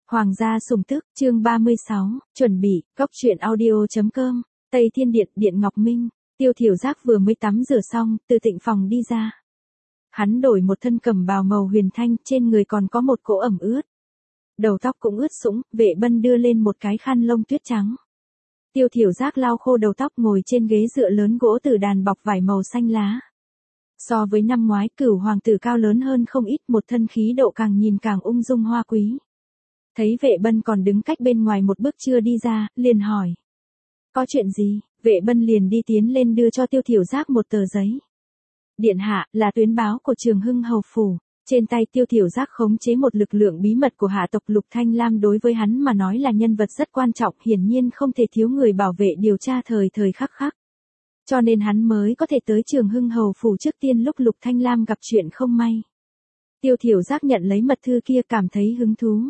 Hoàng gia sủng tức, chương 36, chuẩn bị, cốc truyện audio.com, Tây Thiên Điện, Điện Ngọc Minh. Tiêu Thiểu Giác vừa mới tắm rửa xong, từ tịnh phòng đi ra. Hắn đổi một thân cẩm bào màu huyền thanh, trên người còn có một cỗ ẩm ướt. Đầu tóc cũng ướt sũng, Vệ Bân đưa lên một cái khăn lông tuyết trắng. Tiêu Thiểu Giác lau khô đầu tóc ngồi trên ghế dựa lớn gỗ tử đàn bọc vải màu xanh lá. So với năm ngoái, Cửu hoàng tử cao lớn hơn không ít, một thân khí độ càng nhìn càng ung dung hoa quý. Thấy Vệ Bân còn đứng cách bên ngoài một bước chưa đi ra, liền hỏi. Có chuyện gì? Vệ Bân liền đi tiến lên đưa cho Tiêu Thiểu Giác một tờ giấy. Điện hạ, là tuyến báo của Trường Hưng Hầu Phủ. Trên tay Tiêu Thiểu Giác khống chế một lực lượng bí mật của hạ tộc Lục Thanh Lam, đối với hắn mà nói là nhân vật rất quan trọng, hiển nhiên không thể thiếu người bảo vệ điều tra thời thời khắc khắc. Cho nên hắn mới có thể tới Trường Hưng Hầu Phủ trước tiên lúc Lục Thanh Lam gặp chuyện không may. Tiêu Thiểu Giác nhận lấy mật thư kia, cảm thấy hứng thú.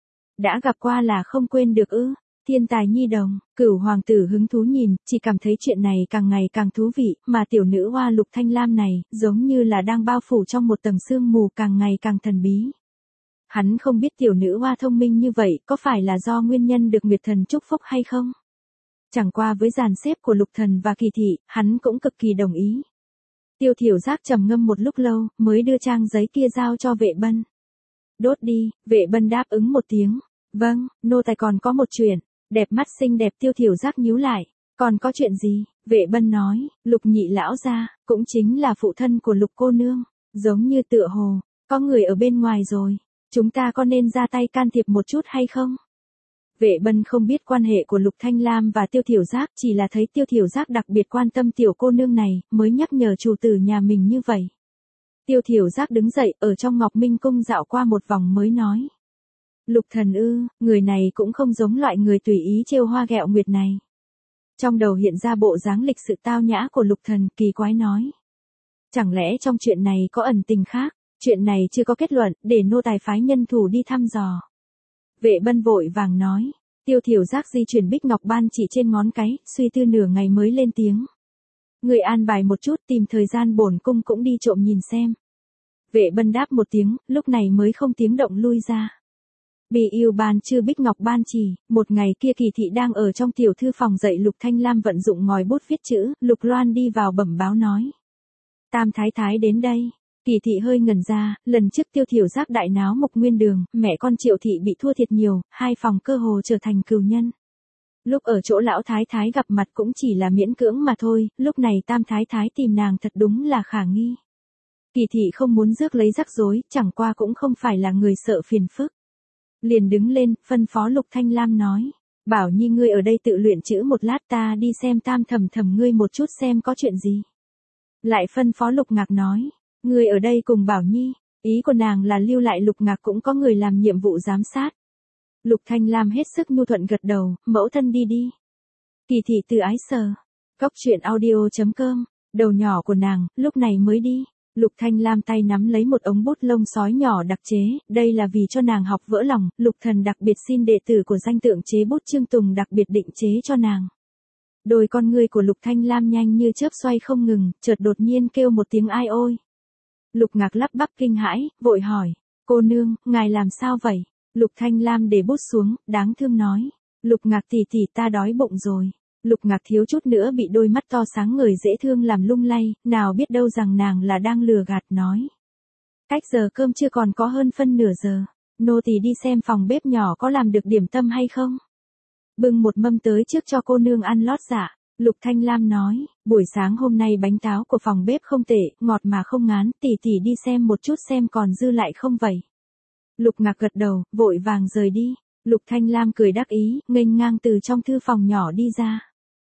Đã gặp qua là không quên được ư? Thiên tài nhi đồng. Cửu hoàng tử hứng thú nhìn, chỉ cảm thấy chuyện này càng ngày càng thú vị, mà tiểu nữ hoa Lục Thanh Lam này, giống như là đang bao phủ trong một tầng sương mù, càng ngày càng thần bí. Hắn không biết tiểu nữ hoa thông minh như vậy, có phải là do nguyên nhân được Nguyệt Thần chúc phúc hay không? Chẳng qua với dàn xếp của Lục Thần và Kỳ Thị, hắn cũng cực kỳ đồng ý. Tiêu Thiểu Giác trầm ngâm một lúc lâu, mới đưa trang giấy kia giao cho Vệ Bân. Đốt đi. Vệ Bân đáp ứng một tiếng. Vâng, nô tài còn có một chuyện. Đẹp mắt xinh đẹp. Tiêu Thiểu Giác nhíu lại. Còn có chuyện gì? Vệ Bân nói, Lục nhị lão gia, cũng chính là phụ thân của Lục cô nương, giống như tựa hồ, có người ở bên ngoài rồi. Chúng ta có nên ra tay can thiệp một chút hay không? Vệ Bân không biết quan hệ của Lục Thanh Lam và Tiêu Thiểu Giác, chỉ là thấy Tiêu Thiểu Giác đặc biệt quan tâm tiểu cô nương này, mới nhắc nhở chủ tử nhà mình như vậy. Tiêu Thiểu Giác đứng dậy, ở trong Ngọc Minh cung dạo qua một vòng mới nói. Lục thần ư, người này cũng không giống loại người tùy ý trêu hoa ghẹo nguyệt này. Trong đầu hiện ra bộ dáng lịch sự tao nhã của Lục thần, kỳ quái nói. Chẳng lẽ trong chuyện này có ẩn tình khác? Chuyện này chưa có kết luận, để nô tài phái nhân thủ đi thăm dò. Vệ Bân vội vàng nói. Tiêu Thiểu Giác di chuyển bích ngọc ban chỉ trên ngón cái, suy tư nửa ngày mới lên tiếng. Người an bài một chút, tìm thời gian bổn cung cũng đi trộm nhìn xem. Vệ Bân đáp một tiếng, lúc này mới không tiếng động lui ra. Bị yêu ban chưa bích ngọc ban chỉ, một ngày kia Kỳ Thị đang ở trong tiểu thư phòng dạy Lục Thanh Lam vận dụng ngòi bút viết chữ, Lục Loan đi vào bẩm báo nói. Tam thái thái đến đây. Kỳ Thị hơi ngẩn ra, lần trước Tiêu Thiểu Giác đại náo Mục Nguyên Đường, mẹ con Triệu Thị bị thua thiệt nhiều, hai phòng cơ hồ trở thành cừu nhân. Lúc ở chỗ lão thái thái gặp mặt cũng chỉ là miễn cưỡng mà thôi, lúc này tam thái thái tìm nàng thật đúng là khả nghi. Kỳ Thị không muốn rước lấy rắc rối, chẳng qua cũng không phải là người sợ phiền phức. Liền đứng lên, phân phó Lục Thanh Lam nói. Bảo Nhi ngươi ở đây tự luyện chữ một lát, ta đi xem Tam thầm thầm ngươi một chút xem có chuyện gì. Lại phân phó Lục Ngạc nói. Ngươi ở đây cùng Bảo Nhi, ý của nàng là lưu lại Lục Ngạc cũng có người làm nhiệm vụ giám sát. Lục Thanh Lam hết sức nhu thuận gật đầu, mẫu thân đi đi. Kỳ Thị từ ái sờ. Cốc truyện audio.com, đầu nhỏ của nàng, lúc này mới đi. Lục Thanh Lam tay nắm lấy một ống bút lông sói nhỏ đặc chế, đây là vì cho nàng học vỡ lòng, Lục Thần đặc biệt xin đệ tử của danh tượng chế bút Trương Tùng đặc biệt định chế cho nàng. Đôi con ngươi của Lục Thanh Lam nhanh như chớp xoay không ngừng, chợt đột nhiên kêu một tiếng ai ôi. Lục Ngạc lắp bắp kinh hãi, vội hỏi, cô nương, ngài làm sao vậy? Lục Thanh Lam để bút xuống, đáng thương nói, Lục Ngạc tỷ tỷ ta đói bụng rồi. Lục Ngạc thiếu chút nữa bị đôi mắt to sáng ngời dễ thương làm lung lay, nào biết đâu rằng nàng là đang lừa gạt nói. Cách giờ cơm chưa còn có hơn phân nửa giờ, nô tỳ đi xem phòng bếp nhỏ có làm được điểm tâm hay không. Bưng một mâm tới trước cho cô nương ăn lót dạ. Lục Thanh Lam nói, buổi sáng hôm nay bánh táo của phòng bếp không tệ, ngọt mà không ngán, tỷ tỷ đi xem một chút xem còn dư lại không vậy. Lục Ngạc gật đầu, vội vàng rời đi. Lục Thanh Lam cười đắc ý, nghênh ngang từ trong thư phòng nhỏ đi ra.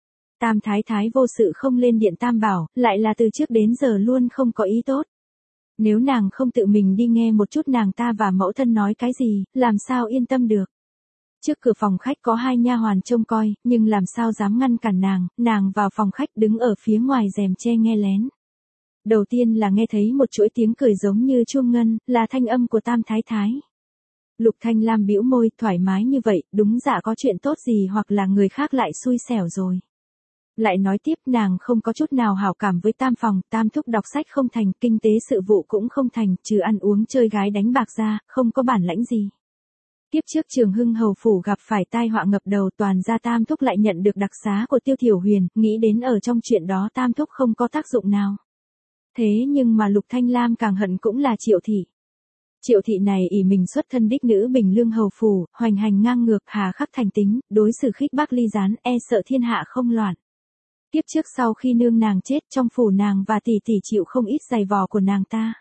Tam thái thái vô sự không lên điện Tam Bảo, lại là từ trước đến giờ luôn không có ý tốt. Nếu nàng không tự mình đi nghe một chút nàng ta và mẫu thân nói cái gì, làm sao yên tâm được. Trước cửa phòng khách có hai nha hoàn trông coi, nhưng làm sao dám ngăn cản nàng vào phòng khách đứng ở phía ngoài rèm che nghe lén. Đầu tiên là nghe thấy một chuỗi tiếng cười giống như chuông ngân, là thanh âm của Tam thái thái. Lục Thanh Lam bĩu môi, thoải mái như vậy, đúng dạ có chuyện tốt gì hoặc là người khác lại xui xẻo rồi. Lại nói tiếp nàng không có chút nào hảo cảm với Tam phòng, Tam thúc đọc sách không thành, kinh tế sự vụ cũng không thành, trừ ăn uống chơi gái đánh bạc ra, không có bản lãnh gì. Kiếp trước Trường Hưng hầu phủ gặp phải tai họa ngập đầu, toàn gia Tam thúc lại nhận được đặc xá của Tiêu Thiểu Huyền, nghĩ đến ở trong chuyện đó Tam thúc không có tác dụng nào. Thế nhưng mà Lục Thanh Lam càng hận cũng là Triệu thị. Triệu thị này ỷ mình xuất thân đích nữ Bình Lương hầu phủ, hoành hành ngang ngược, hà khắc thành tính, đối xử khích bác ly gián, e sợ thiên hạ không loạn. Kiếp trước sau khi nương nàng chết, trong phủ nàng và tỷ tỷ chịu không ít giày vò của nàng ta.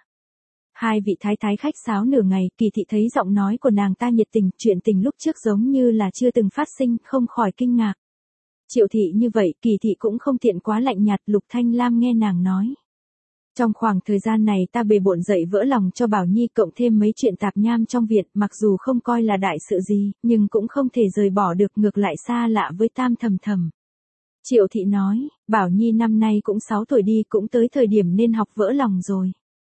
Hai vị thái thái khách sáo nửa ngày, Kỳ thị thấy giọng nói của nàng ta nhiệt tình, chuyện tình lúc trước giống như là chưa từng phát sinh, không khỏi kinh ngạc. Triệu thị như vậy, Kỳ thị cũng không tiện quá lạnh nhạt. Lục Thanh Lam nghe nàng nói. Trong khoảng thời gian này ta bề bộn dậy vỡ lòng cho Bảo Nhi, cộng thêm mấy chuyện tạp nham trong viện, mặc dù không coi là đại sự gì, nhưng cũng không thể rời bỏ được, ngược lại xa lạ với Tam thầm thầm. Triệu thị nói, Bảo Nhi năm nay cũng 6 tuổi đi, cũng tới thời điểm nên học vỡ lòng rồi.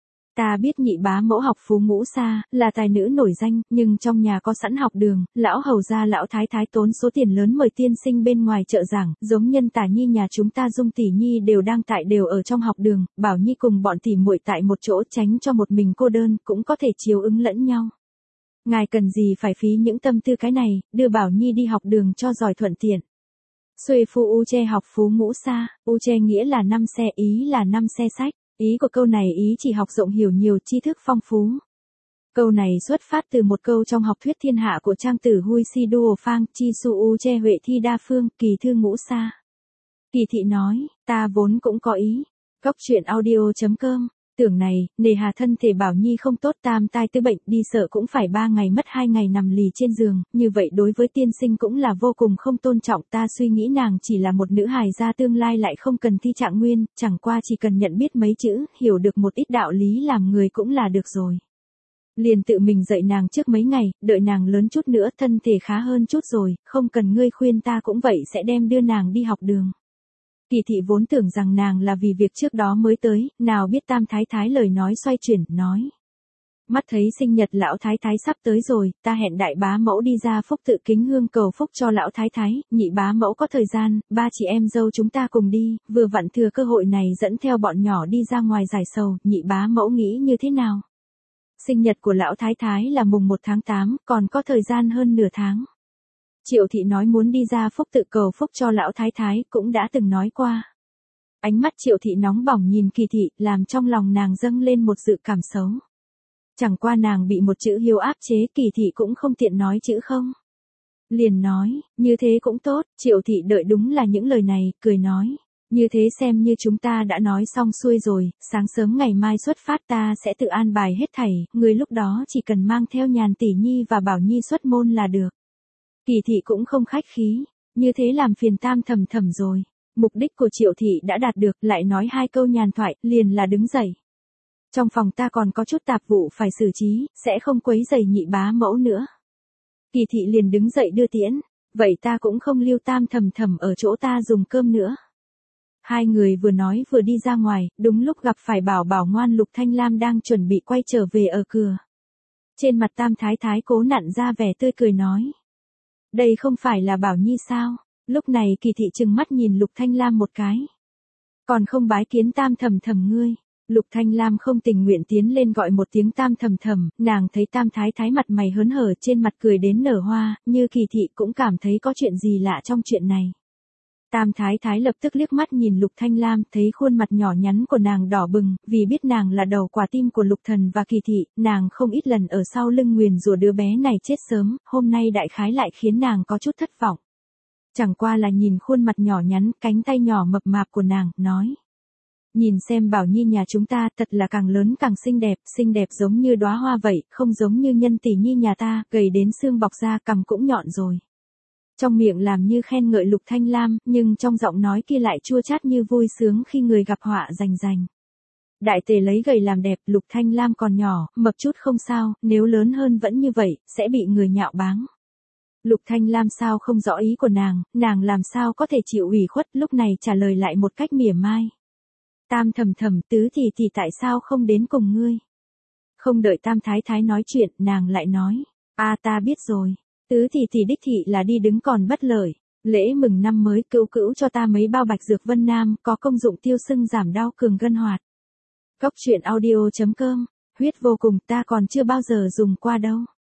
Ta biết nhị bá mẫu học Phú Ngũ Sa, là tài nữ nổi danh, nhưng trong nhà có sẵn học đường, lão hầu gia lão thái thái tốn số tiền lớn mời tiên sinh bên ngoài trợ giảng, giống nhân Tả Nhi nhà chúng ta Dung tỷ nhi đều ở trong học đường, Bảo Nhi cùng bọn tỷ muội tại một chỗ, tránh cho một mình cô đơn, cũng có thể chiếu ứng lẫn nhau. Ngài cần gì phải phí những tâm tư cái này, đưa Bảo Nhi đi học đường cho giỏi thuận tiện. Xuê phu u che học Phú Ngũ Sa, u che nghĩa là 5 xe, ý là 5 xe sách. Ý của câu này ý chỉ học rộng hiểu nhiều, tri thức phong phú. Câu này xuất phát từ một câu trong học thuyết thiên hạ của trang tử Hui Si Duo Phang, Chi Su U Che Huệ Thi Đa Phương, Kỳ Thư Ngũ Sa. Kỳ thị nói, ta vốn cũng có ý. Cóc truyện audio.com, tưởng này, nề hà thân thể Bảo Nhi không tốt, tam tai tư bệnh, đi sợ cũng phải 3 ngày mất 2 ngày nằm lì trên giường, như vậy đối với tiên sinh cũng là vô cùng không tôn trọng. Ta suy nghĩ nàng chỉ là một nữ hài gia tương lai lại không cần thi trạng nguyên, chẳng qua chỉ cần nhận biết mấy chữ, hiểu được một ít đạo lý làm người cũng là được rồi. Liền tự mình dạy nàng trước mấy ngày, đợi nàng lớn chút nữa thân thể khá hơn chút rồi, không cần ngươi khuyên ta cũng vậy sẽ đem đưa nàng đi học đường. Kỳ thị vốn tưởng rằng nàng là vì việc trước đó mới tới, nào biết Tam thái thái lời nói xoay chuyển, nói. Mắt thấy sinh nhật lão thái thái sắp tới rồi, ta hẹn đại bá mẫu đi ra Phúc tự kính hương cầu phúc cho lão thái thái, nhị bá mẫu có thời gian, 3 chị em dâu chúng ta cùng đi, vừa vặn thừa cơ hội này dẫn theo bọn nhỏ đi ra ngoài giải sầu, nhị bá mẫu nghĩ như thế nào? Sinh nhật của lão thái thái là mùng 1 tháng 8, còn có thời gian hơn nửa tháng. Triệu thị nói muốn đi ra Phúc tự cầu phúc cho lão thái thái, cũng đã từng nói qua. Ánh mắt Triệu thị nóng bỏng nhìn Kỳ thị, làm trong lòng nàng dâng lên một dự cảm xấu. Chẳng qua nàng bị một chữ hiếu áp chế, Kỳ thị cũng không tiện nói chữ không. Liền nói, như thế cũng tốt. Triệu thị đợi đúng là những lời này, cười nói. Như thế xem như chúng ta đã nói xong xuôi rồi, sáng sớm ngày mai xuất phát ta sẽ tự an bài hết thảy, người lúc đó chỉ cần mang theo Nhàn tỷ nhi và Bảo Nhi xuất môn là được. Kỳ thị cũng không khách khí, như thế làm phiền Tam thầm thầm rồi. Mục đích của Triệu thị đã đạt được, lại nói 2 câu nhàn thoại, liền là đứng dậy. Trong phòng ta còn có chút tạp vụ phải xử trí, sẽ không quấy rầy nhị bá mẫu nữa. Kỳ thị liền đứng dậy đưa tiễn, vậy ta cũng không lưu Tam thầm thầm ở chỗ ta dùng cơm nữa. Hai người vừa nói vừa đi ra ngoài, đúng lúc gặp phải Bảo Bảo ngoan Lục Thanh Lam đang chuẩn bị quay trở về ở cửa. Trên mặt Tam thái thái cố nặn ra vẻ tươi cười nói. Đây không phải là Bảo Nhi sao? Lúc này Kỳ thị trừng mắt nhìn Lục Thanh Lam một cái. Còn không bái kiến Tam thầm thầm ngươi. Lục Thanh Lam không tình nguyện tiến lên gọi một tiếng Tam thầm thầm, nàng thấy Tam thái thái mặt mày hớn hở, trên mặt cười đến nở hoa, như Kỳ thị cũng cảm thấy có chuyện gì lạ trong chuyện này. Tam thái thái lập tức liếc mắt nhìn Lục Thanh Lam, thấy khuôn mặt nhỏ nhắn của nàng đỏ bừng, vì biết nàng là đầu quả tim của Lục Thần và Kỳ thị, nàng không ít lần ở sau lưng nguyền rủa đứa bé này chết sớm, hôm nay đại khái lại khiến nàng có chút thất vọng. Chẳng qua là nhìn khuôn mặt nhỏ nhắn, cánh tay nhỏ mập mạp của nàng, nói. Nhìn xem Bảo Nhi nhà chúng ta, thật là càng lớn càng xinh đẹp giống như đóa hoa vậy, không giống như nhân tỷ nhi nhà ta, gầy đến xương bọc ra, cằm cũng nhọn rồi. Trong miệng làm như khen ngợi Lục Thanh Lam, nhưng trong giọng nói kia lại chua chát như vui sướng khi người gặp họa rành. Đại tề lấy gầy làm đẹp, Lục Thanh Lam còn nhỏ, mập chút không sao, nếu lớn hơn vẫn như vậy, sẽ bị người nhạo báng. Lục Thanh Lam sao không rõ ý của nàng làm sao có thể chịu ủy khuất, lúc này trả lời lại một cách mỉa mai. Tam thầm thầm, tứ thì tại sao không đến cùng ngươi? Không đợi Tam thái thái nói chuyện, nàng lại nói. Ta biết rồi. Tứ thì đích thị là đi đứng còn bất lợi. Lễ mừng năm mới cữu cho ta mấy bao bạch dược Vân Nam, có công dụng tiêu sưng giảm đau cường gân hoạt. Cóc truyện audio.com, huyết vô cùng, ta còn chưa bao giờ dùng qua đâu.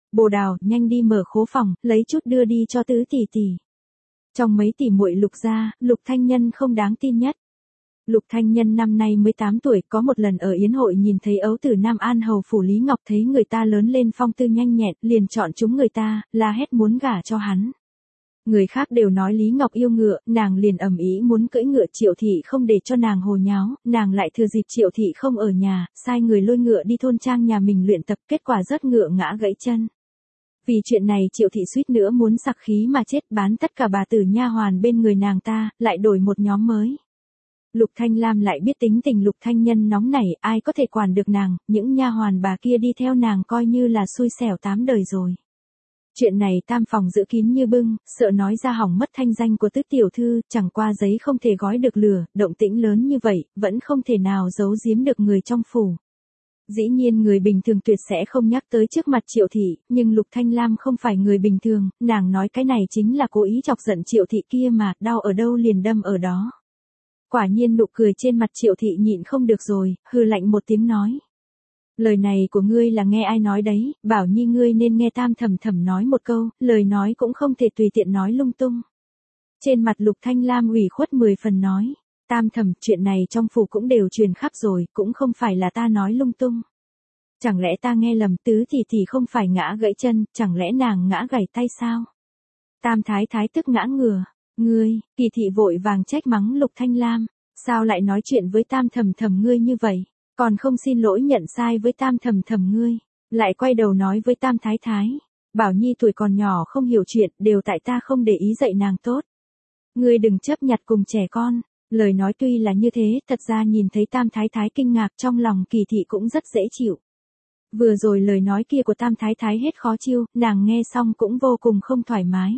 Bồ Đào, nhanh đi mở khố phòng, lấy chút đưa đi cho tứ tỷ tỷ. Trong mấy tỷ muội Lục gia, Lục Thanh Nhân không đáng tin nhất. Lục Thanh Nhân năm nay mới 8 tuổi, có một lần ở yến hội nhìn thấy ấu tử Nam An hầu phủ Lý Ngọc, thấy người ta lớn lên phong tư nhanh nhẹn, liền chọn chúng người ta, la hét muốn gả cho hắn. Người khác đều nói Lý Ngọc yêu ngựa, nàng liền ầm ĩ muốn cưỡi ngựa, Triệu thị không để cho nàng hồ nháo, nàng lại thừa dịp Triệu thị không ở nhà, sai người lôi ngựa đi thôn trang nhà mình luyện tập, kết quả rớt ngựa ngã gãy chân. Vì chuyện này Triệu thị suýt nữa muốn sặc khí mà chết, bán tất cả bà tử nha hoàn bên người nàng ta, lại đổi một nhóm mới. Lục Thanh Lam lại biết tính tình Lục Thanh Nhân nóng nảy, ai có thể quản được nàng, những nha hoàn bà kia đi theo nàng coi như là xui xẻo 8 đời rồi. Chuyện này tam phòng giữ kín như bưng, sợ nói ra hỏng mất thanh danh của tứ tiểu thư, chẳng qua giấy không thể gói được lửa, động tĩnh lớn như vậy, vẫn không thể nào giấu giếm được người trong phủ. Dĩ nhiên người bình thường tuyệt sẽ không nhắc tới trước mặt Triệu thị, nhưng Lục Thanh Lam không phải người bình thường, nàng nói cái này chính là cố ý chọc giận Triệu thị kia mà, đau ở đâu liền đâm ở đó. Quả nhiên nụ cười trên mặt Triệu thị nhịn không được rồi, hừ lạnh một tiếng nói. Lời này của ngươi là nghe ai nói đấy, Bảo Nhi ngươi nên nghe Tam Thẩm Thẩm nói một câu, lời nói cũng không thể tùy tiện nói lung tung. Trên mặt Lục Thanh Lam ủy khuất 10 phần nói, Tam Thẩm, chuyện này trong phủ cũng đều truyền khắp rồi, cũng không phải là ta nói lung tung. Chẳng lẽ ta nghe lầm, tứ thì không phải ngã gãy chân, chẳng lẽ nàng ngã gãy tay sao? Tam Thái Thái tức ngã ngửa, ngươi, Kỳ thị vội vàng trách mắng Lục Thanh Lam, sao lại nói chuyện với Tam Thẩm Thẩm ngươi như vậy? Còn không xin lỗi nhận sai với Tam Thẩm Thẩm ngươi, lại quay đầu nói với Tam Thái Thái, Bảo Nhi tuổi còn nhỏ không hiểu chuyện, đều tại ta không để ý dạy nàng tốt. Ngươi đừng chấp nhặt cùng trẻ con. Lời nói tuy là như thế, thật ra nhìn thấy Tam Thái Thái kinh ngạc, trong lòng Kỳ thị cũng rất dễ chịu. Vừa rồi lời nói kia của Tam Thái Thái hết khó chịu, nàng nghe xong cũng vô cùng không thoải mái.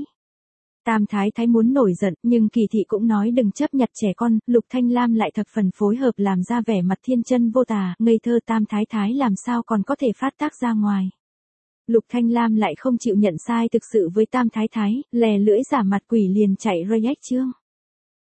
Tam Thái Thái muốn nổi giận, nhưng Kỳ thị cũng nói đừng chấp nhặt trẻ con, Lục Thanh Lam lại thập phần phối hợp làm ra vẻ mặt thiên chân vô tà, ngây thơ, Tam Thái Thái làm sao còn có thể phát tác ra ngoài. Lục Thanh Lam lại không chịu nhận sai thực sự với Tam Thái Thái, lè lưỡi giả mặt quỷ liền chạy rơi ếch chương.